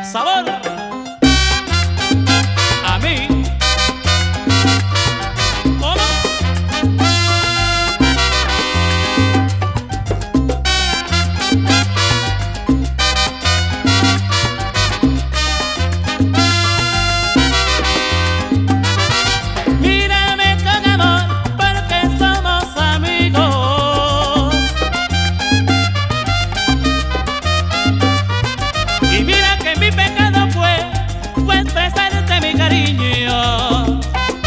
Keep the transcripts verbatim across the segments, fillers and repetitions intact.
sabor a mí. ¿Cómo? Mírame con amor porque somos amigos. Y mira que mi pecado fue, fue expresarte mi cariño.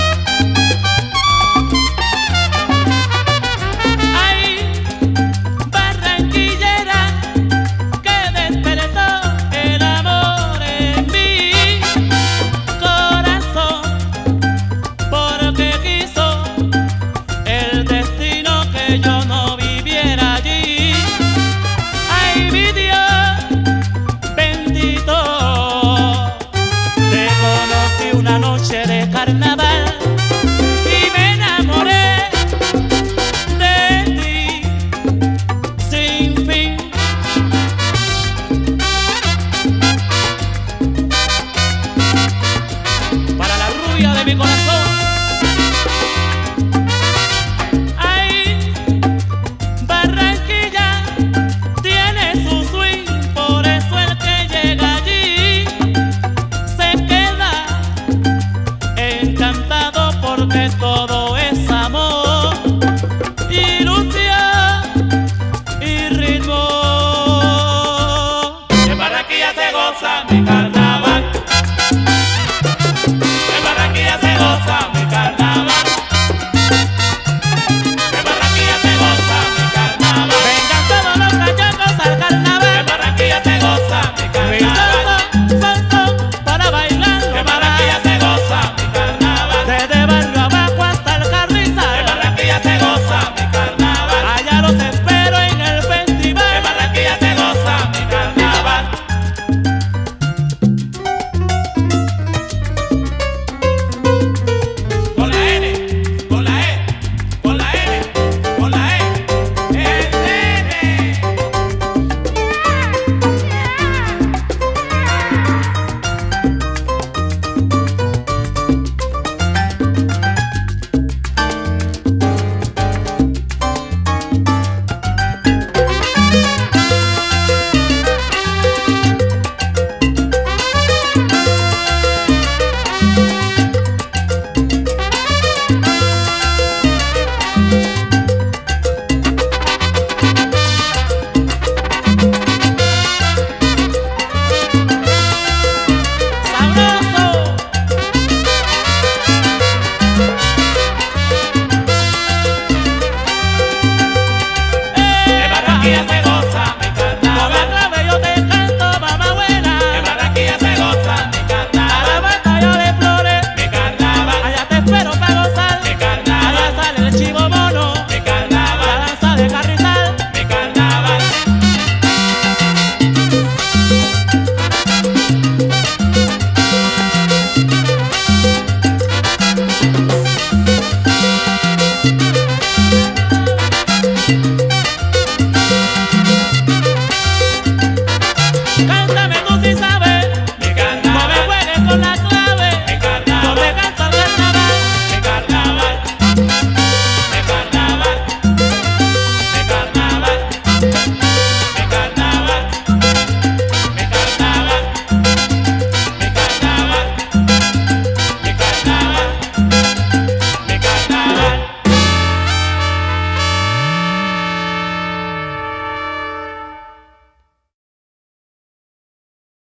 Ay, barranquillera, que despertó el amor en mi corazón, porque quiso el destino que yo no viviera allí. Ay, mi Dios bendito, te conocí una noche de carnaval y me enamoré de ti sin fin. Para la rubia de mi corazón. Ay, Barranquilla tiene su swing, por eso el que llega allí se queda encantado, porque todo es amor, ilusión y ritmo. En Barranquilla se goza mi carnaval.